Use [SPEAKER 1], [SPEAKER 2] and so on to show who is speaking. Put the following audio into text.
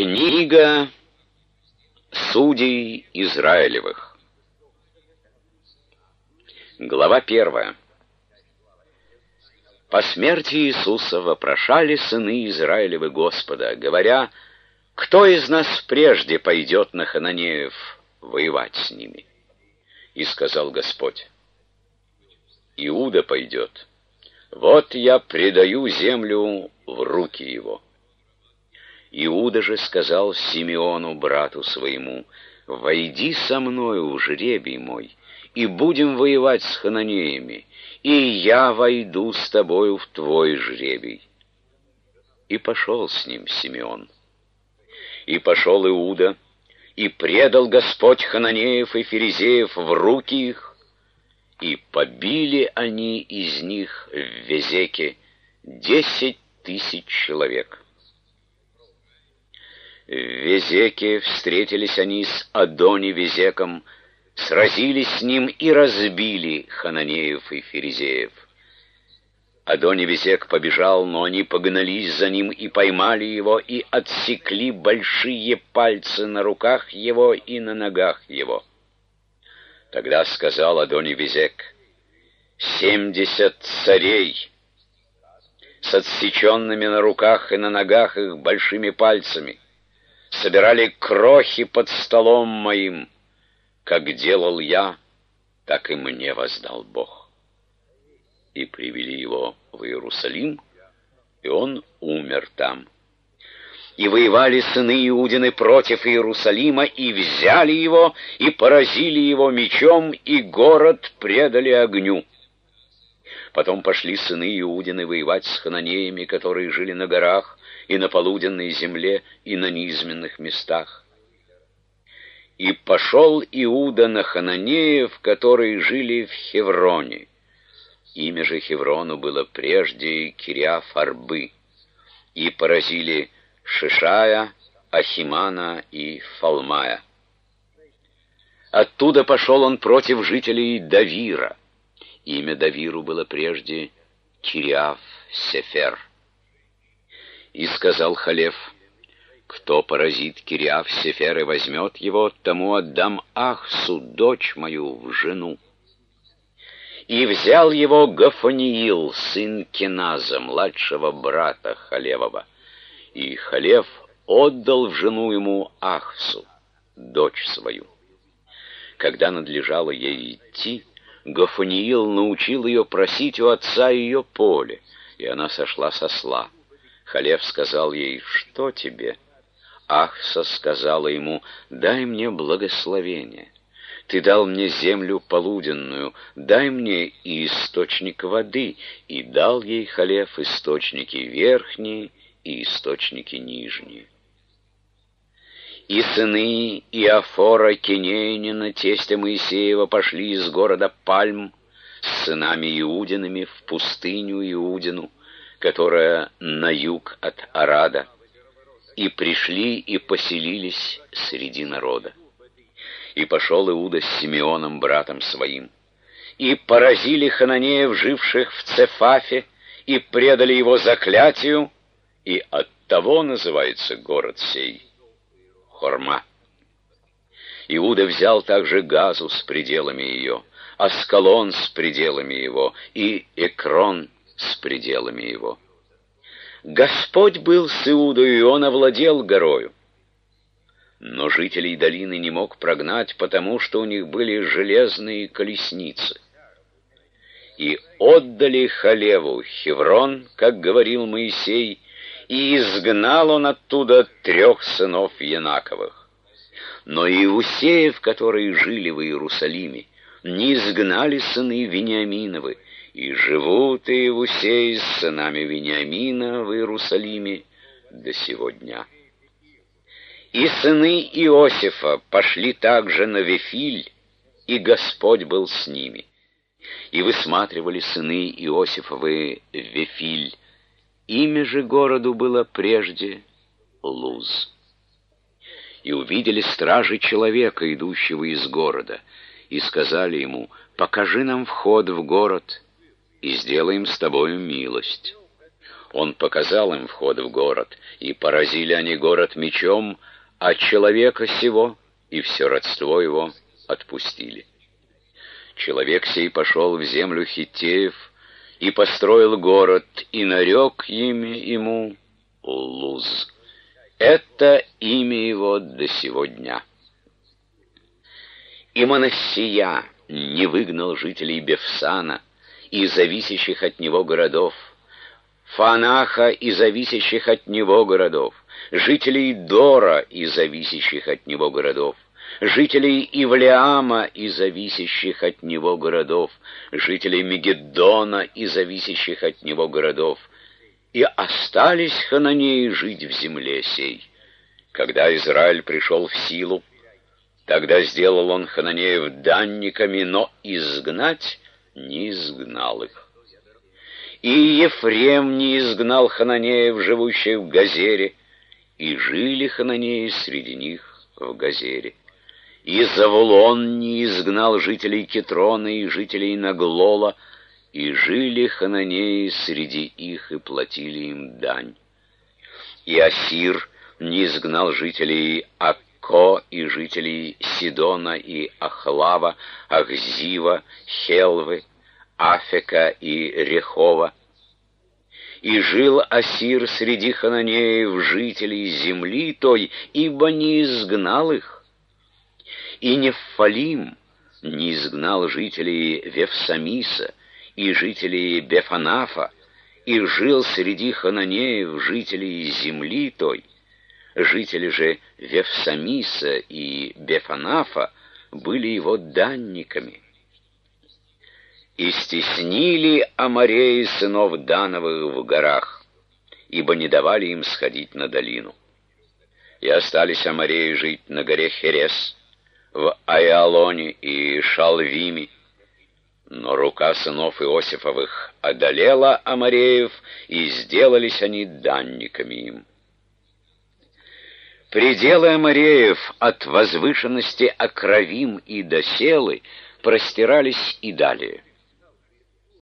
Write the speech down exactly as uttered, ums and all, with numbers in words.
[SPEAKER 1] Книга Судей Израилевых. Глава первая. По смерти Иисуса вопрошали сыны Израилевы Господа, говоря: «Кто из нас прежде пойдет на хананеев воевать с ними?» И сказал Господь: «Иуда пойдет. Вот я предаю землю в руки его». Иуда же сказал Симеону, брату своему: «Войди со мною, жребий мой, и будем воевать с хананеями, и я войду с тобою в твой жребий». И пошел с ним Симеон. И пошел Иуда, и предал Господь хананеев и ферезеев в руки их, и побили они из них в Везеке десять тысяч человек. В Везеке встретились они с Адони-Везеком, сразились с ним и разбили хананеев и ферезеев. Адони-Везек побежал, но они погнались за ним и поймали его, и отсекли большие пальцы на руках его и на ногах его. Тогда сказал Адони-Везек: «Семьдесят царей с отсеченными на руках и на ногах их большими пальцами собирали крохи под столом моим. Как делал я, так и мне воздал Бог». И привели его в Иерусалим, и он умер там. И воевали сыны Иудины против Иерусалима, и взяли его, и поразили его мечом, и город предали огню. Потом пошли сыны Иудины воевать с хананеями, которые жили на горах, и на полуденной земле, и на низменных местах. И пошел Иуда на хананеев, которые жили в Хевроне. Имя же Хеврону было прежде Кириаф-Арбы. И поразили Шишая, Ахимана и Фалмая. Оттуда пошел он против жителей Давира. Имя Давиру было прежде Кириаф-Сефер. И сказал Халев: «Кто поразит Кириаф-Сефер и возьмет его, тому отдам Ахсу, дочь мою, в жену». И взял его Гафаниил, сын Кеназа, младшего брата Халевова. И Халев отдал в жену ему Ахсу, дочь свою. Когда надлежало ей идти, Гафаниил научил ее просить у отца ее поле, и она сошла с осла. Халев сказал ей: «Что тебе?» Ахса сказала ему: «Дай мне благословение. Ты дал мне землю полуденную, дай мне и источник воды». И дал ей Халев источники верхние и источники нижние. И сыны Иофора Кинеянина, тестя Моисеева, пошли из города Пальм с сынами Иудиными в пустыню Иудину, которая на юг от Арада, и пришли и поселились среди народа. И пошел Иуда с Симеоном, братом своим, и поразили хананеев, живших в Цефафе, и предали его заклятию, и оттого называется город сей Хорма. Иуда взял также Газу с пределами ее, Аскалон с пределами его, и Экрон с пределами его. Господь был с Иудою, и он овладел горою. Но жителей долины не мог прогнать, потому что у них были железные колесницы. И отдали Халеву Хеврон, как говорил Моисей, и изгнал он оттуда трех сынов Янаковых. Но Иусеев, которые жили в Иерусалиме, не изгнали сыны Вениаминовы, и живут Иусеи с сынами Вениамина в Иерусалиме до сего дня. И сыны Иосифа пошли также на Вифиль, и Господь был с ними. И высматривали сыны Иосифовы Вифиль. Имя же городу было прежде Луз. И увидели стражи человека, идущего из города, и сказали ему: «Покажи нам вход в город, и сделаем с тобою милость». Он показал им вход в город, и поразили они город мечом, а человека сего и все родство его отпустили. Человек сей пошел в землю Хиттеев и построил город, и нарек имя ему Луз. Это имя его до сего дня. И Манассия не выгнал жителей Бефсана и зависящих от него городов, Фаанаха и зависящих от него городов, жителей Дора и зависящих от него городов, жителей Ивлеама и зависящих от него городов, жителей Мегиддона и зависящих от него городов. И остались хананеи жить в земле сей. Когда Израиль пришел в силу, тогда сделал он хананеев данниками, но изгнать не изгнал их. И Ефрем не изгнал хананеев, живущих в Газере, и жили хананеи среди них в Газере. И Завулон не изгнал жителей Китрона и жителей Наглола, и жили хананеи среди их и платили им дань. И Асир не изгнал жителей Акко и жителей Сидона и Ахлава, Ахзива, Хелвы, Афека и Рехова. И жил Асир среди хананеев, жителей земли той, ибо не изгнал их. И Нефалим не изгнал жителей Вефсамиса и жителей Бефанафа, и жил среди хананеев, жителей земли той. Жители же Вефсамиса и Бефанафа были его данниками. И стеснили амореи сынов Дановых в горах, ибо не давали им сходить на долину. И остались амореи жить на горе Херес, в Айалоне и Шалвиме, но рука сынов Иосифовых одолела амореев, и сделались они данниками им. Пределы амореев от возвышенности Акравим и до Селы простирались и далее.